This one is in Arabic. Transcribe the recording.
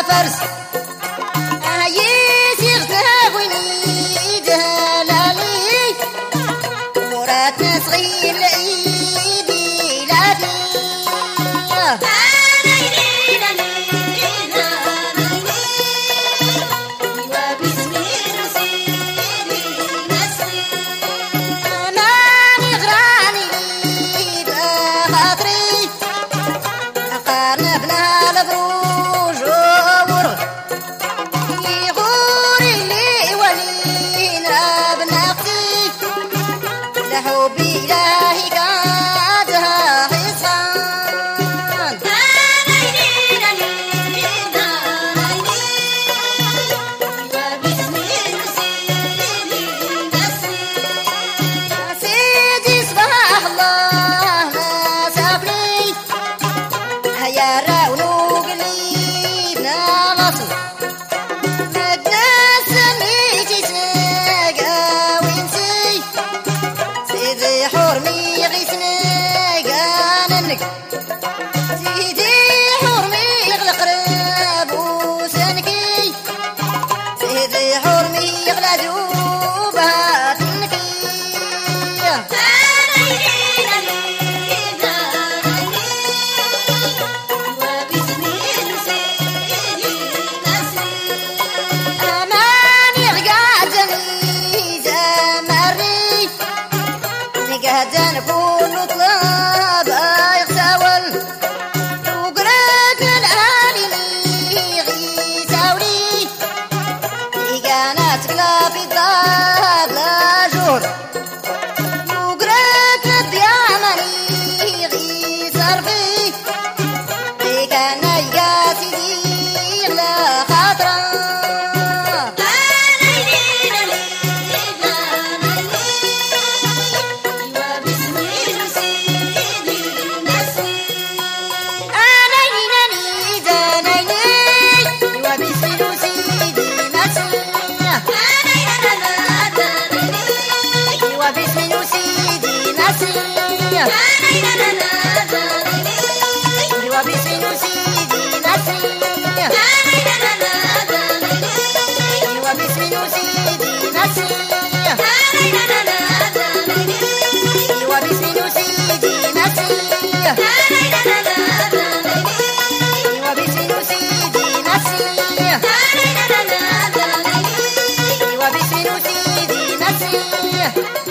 فرس يسيغ تاويني دهلالي وراتنا صغير العيد ميلادي حبي إلهي قادها حصان سيدي صباح الله ما سافري هيا راونو قلي بنا مصر مدنا سميتي سناقا وينسي سيدي حرمي غيسنا قاننك سيدي حرمي يغلق راب وسنكي سيدي حرمي يغلى جوبها تنكي أماني غقاتني زمري قهدان كل طلاب يغساول وقرات العالي غيساولي كانت كلا في الضاد لا جور وقرات الدياماني غيسارفي كان يقاسي لا خاطره Yeah.